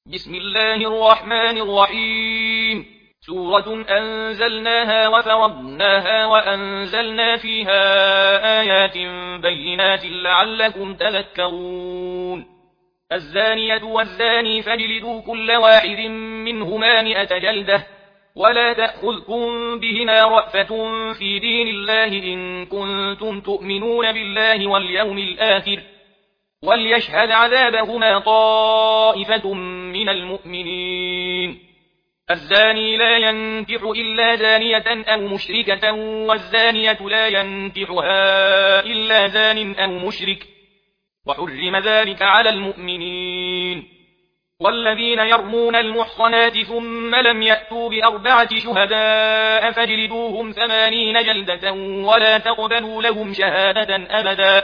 بسم الله الرحمن الرحيم. سورة أنزلناها وفرضناها وأنزلنا فيها آيات بينات لعلكم تذكرون. الزانية والزاني فاجلدوا كل واحد منهما 100 جلدة، ولا تأخذكم بهما رأفة في دين الله إن كنتم تؤمنون بالله واليوم الآخر، وليشهد عذابهما طائفة من المؤمنين. الزاني لا ينكح إلا زانية أو مشركة، والزانية لا ينكحها إلا زان أو مشرك، وحرم ذلك على المؤمنين. والذين يرمون المحصنات ثم لم يأتوا ب4 شهداء فاجلدوهم 80 جلدة، ولا تقبلوا لهم شهادة أبدا،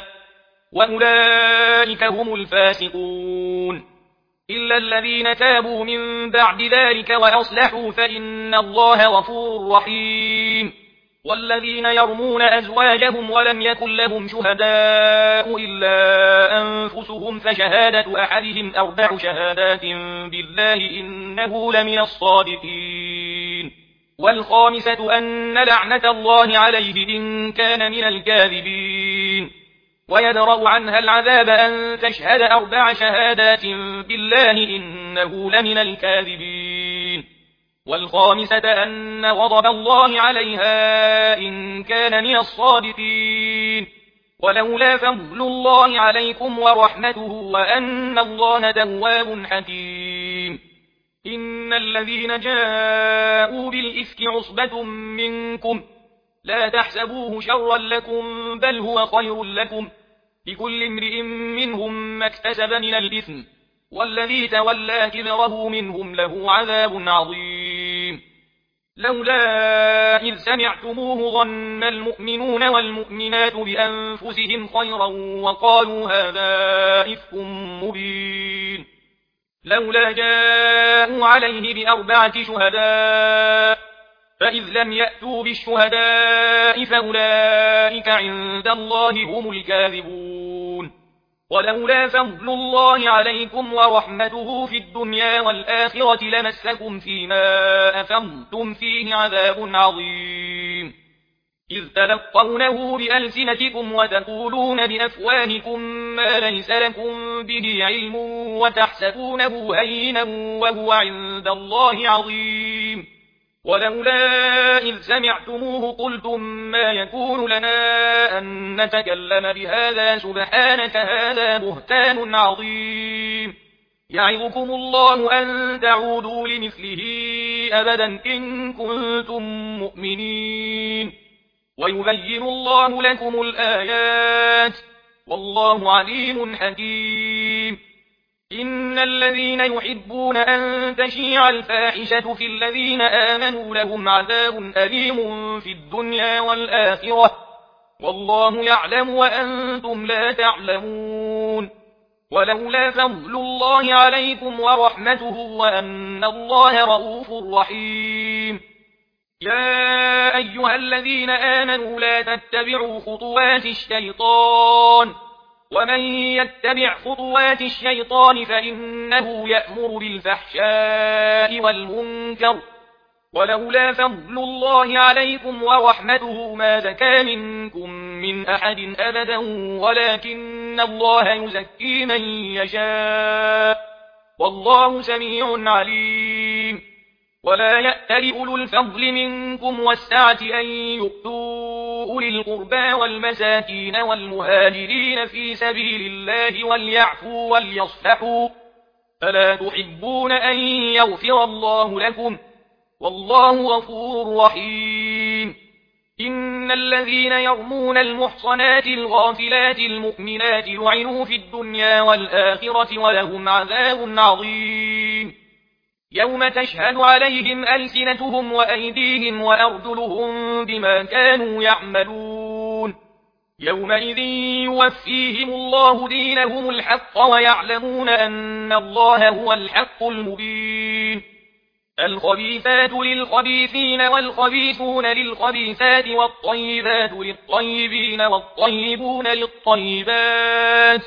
وأولئك هم الفاسقون. إلا الذين تابوا من بعد ذلك وأصلحوا فإن الله غفور رحيم. والذين يرمون أزواجهم ولم يكن لهم شهداء إلا أنفسهم فشهادة أحدهم 4 شهادات بالله إنه لمن الصادقين. والخامسة أن لعنة الله عليه إن كان من الكاذبين. ويدرأ عنها العذاب أن تشهد 4 شهادات بالله إنه لمن الكاذبين. والخامسة أن غضب الله عليها إن كان من الصادقين. ولولا فضل الله عليكم ورحمته وأن الله تواب حكيم. إن الذين جاءوا بالإفك عصبة منكم لا تحسبوه شرا لكم بل هو خير لكم، لكل امرئ منهم ما اكتسب من الإثم، والذي تولى كبره منهم له عذاب عظيم. لولا إذ سمعتموه ظن المؤمنون والمؤمنات بأنفسهم خيرا وقالوا هذا إفك مبين. لولا جاءوا عليه ب4 شهداء فإذ لم يأتوا بالشهداء فأولئك عند الله هم الكاذبون. ولولا فضل الله عليكم ورحمته في الدنيا والآخرة لمسكم فيما أفضتم فيه عذاب عظيم. إذ تلقونه بألسنتكم وتقولون بأفواهكم ما ليس لكم به علم وتحسبونه هينا وهو عند الله عظيم. ولولا إذ سمعتموه قلتم ما يكون لنا أن نتكلم بهذا سبحانك هذا بهتان عظيم. يعظكم الله أن تعودوا لمثله أبدا إن كنتم مؤمنين. ويبين الله لكم الآيات والله عليم حكيم. إن الذين يحبون أن تشيع الفاحشة في الذين آمنوا لهم عذاب أليم في الدنيا والآخرة، والله يعلم وأنتم لا تعلمون. ولولا فضل الله عليكم ورحمته وأن الله رؤوف رحيم. يا أيها الذين آمنوا لا تتبعوا خطوات الشيطان، ومن يتبع خطوات الشيطان فإنه يأمر بالفحشاء والمنكر. ولولا فضل الله عليكم ورحمته ما زكى منكم من أحد أبدا ولكن الله يزكي من يشاء والله سميع عليم. ولا يأتل أولو الفضل منكم والسعة أن يؤتوا أولي القربى والمساكين والمهاجرين في سبيل الله وليعفوا وليصفحوا، ألا تحبون أن يغفر الله لكم والله غفور رحيم. إن الذين يرمون المحصنات الغافلات المؤمنات لعنوا في الدنيا والآخرة ولهم عذاب عظيم. يوم تشهد عليهم ألسنتهم وأيديهم وأرجلهم بما كانوا يعملون. يومئذ يوفيهم الله دينهم الحق ويعلمون أن الله هو الحق المبين. الخبيثات للخبيثين والخبيثون للخبيثات والطيبات للطيبين والطيبون للطيبات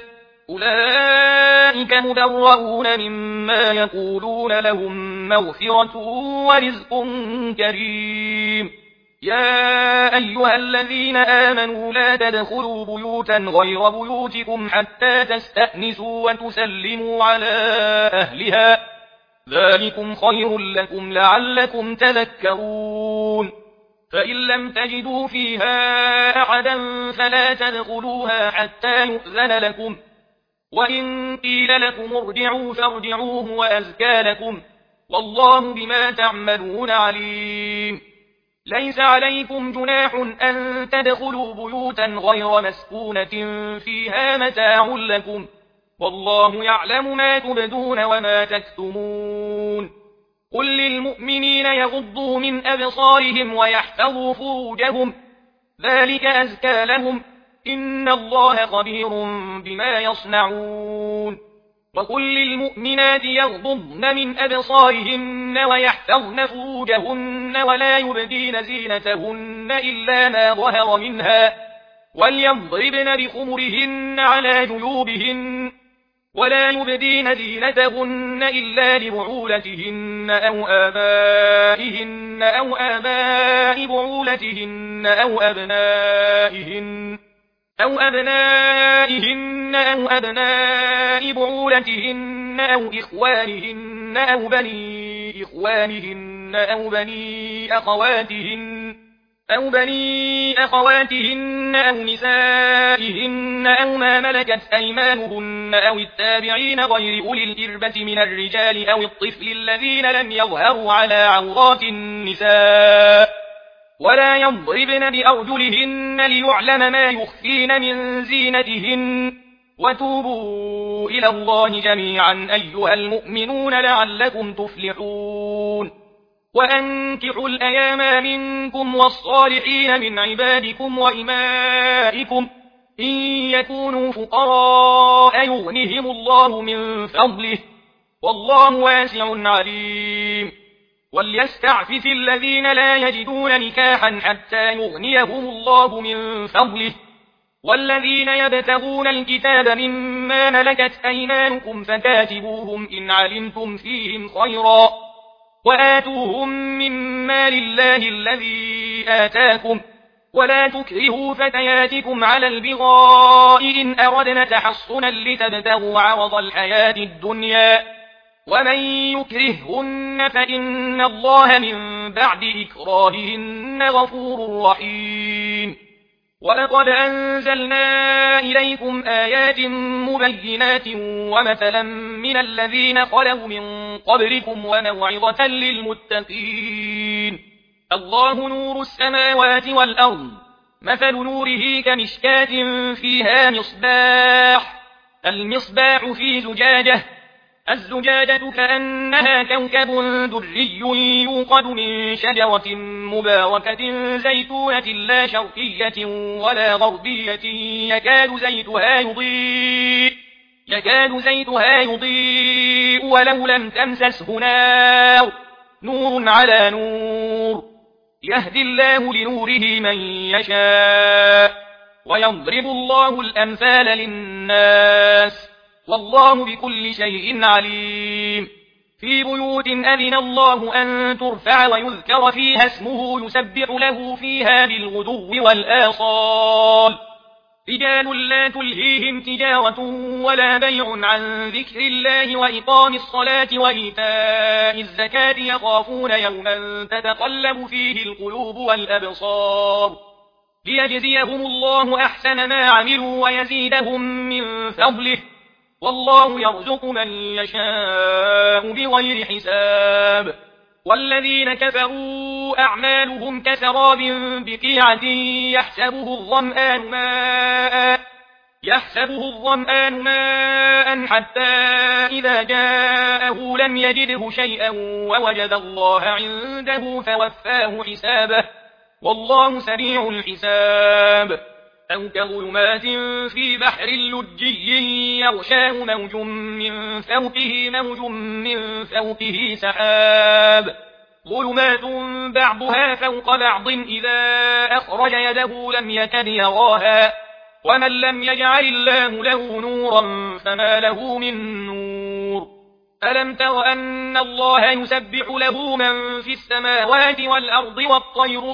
أولئك مبرؤون مما يقولون لهم مغفرة ورزق كريم يا أيها الذين آمنوا لا تدخلوا بيوتا غير بيوتكم حتى تستأنسوا وتسلموا على أهلها ذلكم خير لكم لعلكم تذكرون فإن لم تجدوا فيها أحدا فلا تدخلوها حتى يؤذن لكم وإن قيل لكم ارجعوا فارجعوه وأزكى لكم والله بما تعملون عليم ليس عليكم جناح أن تدخلوا بيوتا غير مسكونة فيها متاع لكم والله يعلم ما تبدون وما تكتمون قل للمؤمنين يغضوا من أبصارهم ويحفظوا فروجهم ذلك أزكى لهم إن الله خبير بما يصنعون وقل للمؤمنات يغضضن من أبصارهن ويحفظن فروجهن ولا يبدين زينتهن إلا ما ظهر منها وليضربن بخمرهن على جيوبهن ولا يبدين زينتهن إلا لبعولتهن أو آبائهن أو آباء بعولتهن أو أبنائهن أو أبناء بعولتهن أو إخوانهن أو بني إخوانهن أو بني أخواتهن أو نسائهن أو ما ملكت أيمانهن أو التابعين غير أولي الإربة من الرجال أو الطفل الذين لم يظهروا على عورات النساء ولا يضربن بأرجلهن ليعلم ما يخفين من زينتهن وتوبوا إلى الله جميعا أيها المؤمنون لعلكم تفلحون وأنكحوا الأيام منكم والصالحين من عبادكم وإمائكم إن يكونوا فقراء يغنهم الله من فضله والله واسع عليم وليستعفف الذين لا يجدون نكاحا حتى يغنيهم الله من فضله والذين يبتغون الكتاب مما ملكت أيمانكم فكاتبوهم إن علمتم فيهم خيرا وآتوهم من مال الله الذي آتاكم ولا تكرهوا فتياتكم على البغاء إن أردنا تحصنا لتبتغوا عرض الحياة الدنيا ومن يكرههن فإن الله من بعد إكراههن غفور رحيم ولقد أنزلنا إليكم آيات مبينات ومثلا من الذين خلوا من قبلكم وموعظة للمتقين الله نور السماوات والأرض مثل نوره كمشكاة فيها مصباح المصباح في زجاجة الزجاجة كأنها كوكب دري يوقد من شجرة مباركة زيتونة لا شرقية ولا غربية يكاد زيتها يضيء ولو لم تمسسه نار نور على نور يهدي الله لنوره من يشاء ويضرب الله الأمثال للناس والله بكل شيء عليم في بيوت أذن الله أن ترفع ويذكر فيها اسمه يسبح له فيها بالغدو والآصال رجال لا تلهيهم تجارة ولا بيع عن ذكر الله وإقام الصلاة وإيتاء الزكاة يخافون يوما تتقلب فيه القلوب والأبصار ليجزيهم الله أحسن ما عملوا ويزيدهم من فضله والله يرزق من يشاء بغير حساب والذين كفروا أعمالهم كسراب بقيعة يحسبه الظمآن ماء حتى إذا جاءه لم يجده شيئا ووجد الله عنده فوفاه حسابه والله سريع الحساب أو كظلمات في بحر لجي يغشاه موج من فوقه سحاب ظلمات بعضها فوق بعض إذا أخرج يده لم يكد يراها ومن لم يجعل الله له نورا فما له من نور. ألم تر أن الله يسبح له من في السماوات والأرض والطير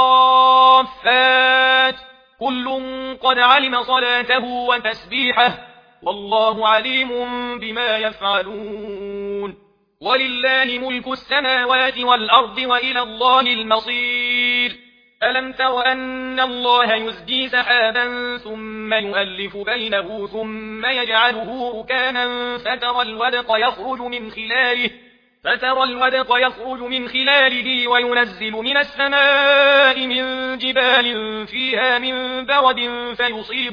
صافات كل قد علم صلاته وتسبيحه والله عليم بما يفعلون. ولله ملك السماوات والأرض وإلى الله المصير. ألم تر أن الله يزجي سحابا ثم يؤلف بينه ثم يجعله ركاما فترى الودق يخرج من خلاله وينزل من السماء من جبال فيها من برد فيصيب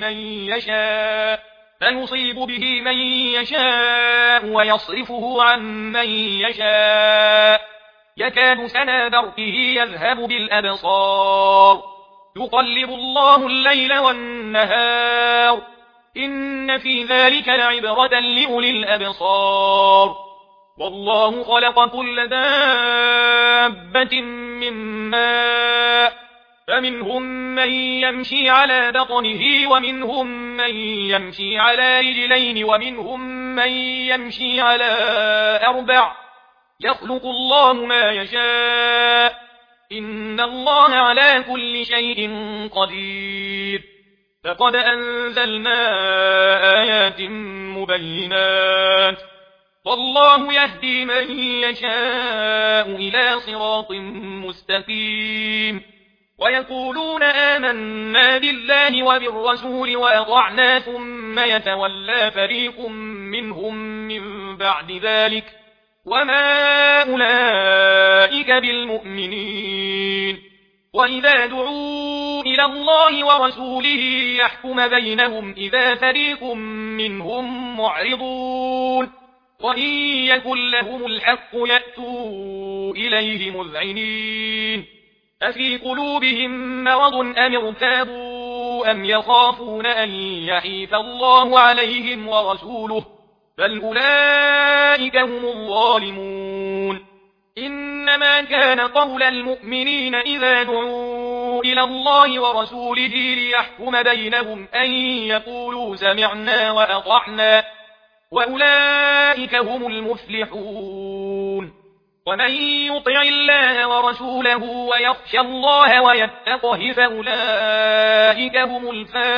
به من يشاء ويصرفه عن من يشاء يكاد سنا برقه يذهب بالأبصار يقلب الله الليل والنهار إن في ذلك لعبرة لأولي الأبصار. والله خلق كل دابة من ماء فمنهم من يمشي على بطنه ومنهم من يمشي على رجلين ومنهم من يمشي على 4 يخلق الله ما يشاء إن الله على كل شيء قدير. فقد أنزلنا آيات مبينات والله يهدي من يشاء إلى صراط مستقيم. ويقولون آمنا بالله وبالرسول وأطعنا ثم يتولى فريق منهم من بعد ذلك وما أولئك بالمؤمنين. وإذا دعوا إلى الله ورسوله يحكم بينهم إذا فريق منهم معرضون وإن يكن لهم الحق يأتوا إليه مذعنين. أفي قلوبهم مرض أم ارتابوا أم يخافون أن يحيف الله عليهم ورسوله بل أولئك هم الظالمون. إنما كان قول المؤمنين إذا دعوا إلى الله ورسوله ليحكم بينهم أن يقولوا سمعنا وأطعنا وأولئك هم المفلحون. ومن يطع الله ورسوله ويخشى الله ويتقه فأولئك هم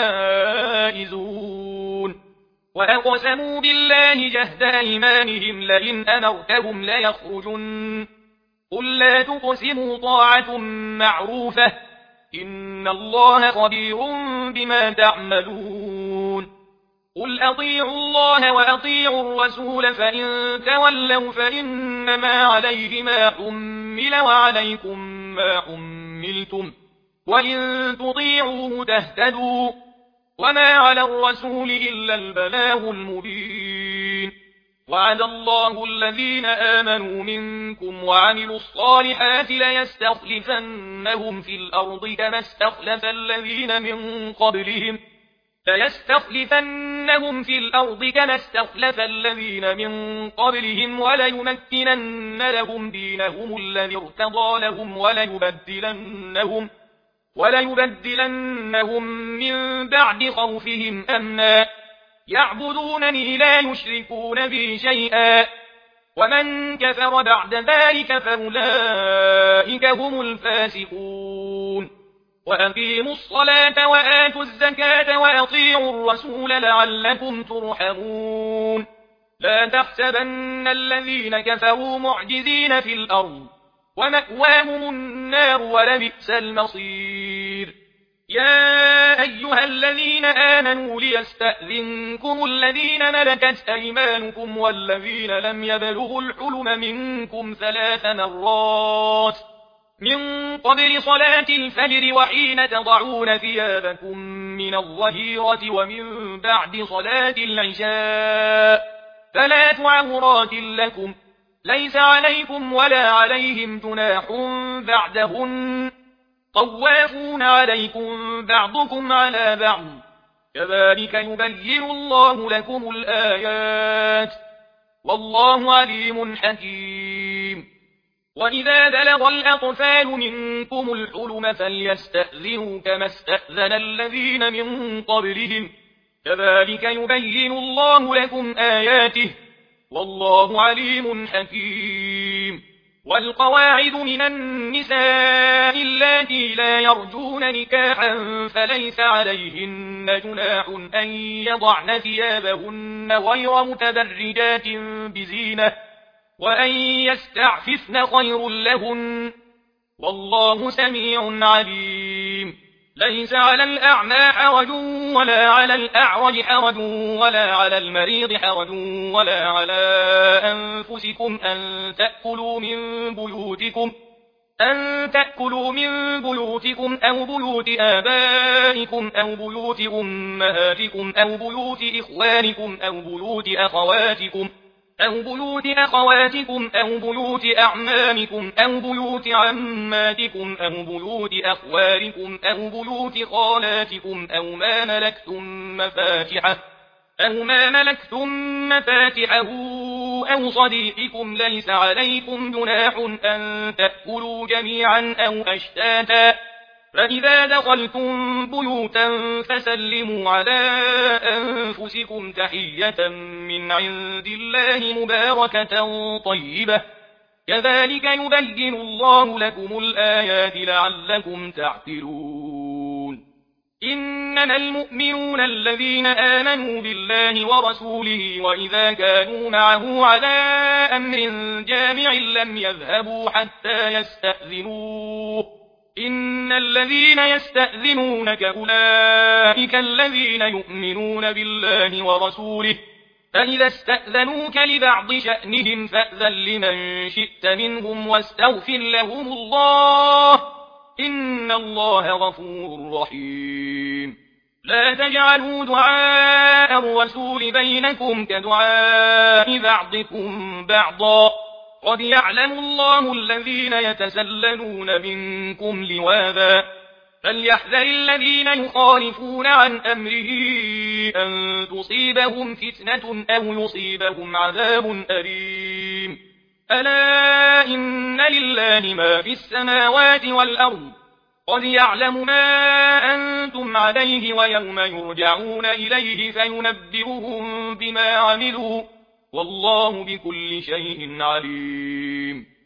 الفائزون. وأقسموا بالله جهد أيمانهم لئن أمرتهم ليخرجن قل لا تقسموا طاعة معروفة إن الله خبير بما تعملون. قل أطيعوا الله وأطيعوا الرسول فإن تولوا فإنما عليه ما حمل وعليكم ما حملتم وإن تطيعوه تهتدوا وما على الرسول إلا البلاغ المبين. وعد الله الذين آمنوا منكم وعملوا الصالحات ليستخلفنهم في الأرض كما استخلف الذين من قبلهم وليمكنن لهم دينهم الذي ارتضى لهم وليبدلنهم من بعد خوفهم أمنا يعبدونني لا يشركون بي شيئا ومن كفر بعد ذلك فأولئك هم الفاسقون. وأقيموا الصلاة وآتوا الزكاة وأطيعوا الرسول لعلكم ترحمون. لا تحسبن الذين كفروا معجزين في الأرض ومأواهم النار ولبئس المصير. يا أيها الذين آمنوا ليستأذنكم الذين ملكت أيمانكم والذين لم يبلغوا الحلم منكم 3 مرات من قبل صلاة الفجر وحين تضعون ثيابكم من الظهيرة ومن بعد صلاة العشاء 3 عورات لكم ليس عليكم ولا عليهم جناح بعدهن طوافون عليكم بعضكم على بعض كذلك يبين الله لكم الآيات والله عليم حكيم. وإذا بلغ الأطفال منكم الحلم فليستأذنوا كما استأذن الذين من قبلهم كذلك يبين الله لكم آياته والله عليم حكيم. والقواعد من النساء اللاتي لا يرجون نكاحا فليس عليهن جناح أن يضعن ثيابهن غير متبرجات بزينة وأن يستعففن خير لهن والله سميع عليم. ليس على الأعمى حرج ولا على الأعرج حرج ولا على المريض حرج ولا على أنفسكم أن تأكلوا من بيوتكم أو بيوت آبائكم أو بيوت أمهاتكم أو بيوت إخوانكم أو بيوت أخواتكم أو بيوت أعمامكم أو بيوت عماتكم أو بيوت أخوالكم أو بيوت خالاتكم أو ما ملكتم مفاتحه أو صديقكم ليس عليكم جناح أن تأكلوا جميعا أو أشتاتا فإذا دخلتم بيوتا فسلموا على أنفسكم تحية من عند الله مباركة طيبة كذلك يبين الله لكم الآيات لعلكم تعقلون. إنما المؤمنون الذين آمنوا بالله ورسوله وإذا كانوا معه على أمر جامع لم يذهبوا حتى يستأذنوه إن الذين يستأذنونك أولئك الذين يؤمنون بالله ورسوله فإذا استأذنوك لبعض شأنهم فأذن لمن شئت منهم واستغفر لهم الله إن الله غفور رحيم. لا تجعلوا دعاء الرسول بينكم كدعاء بعضكم بعضا قد يعلم الله الذين يتسللون منكم لواذا فليحذر الذين يخالفون عن أمره أن تصيبهم فتنة أو يصيبهم عذاب أليم. ألا إن لله ما في السماوات والأرض قد يعلم ما أنتم عليه ويوم يرجعون إليه فينبئهم بما عملوا والله بكل شيء عليم.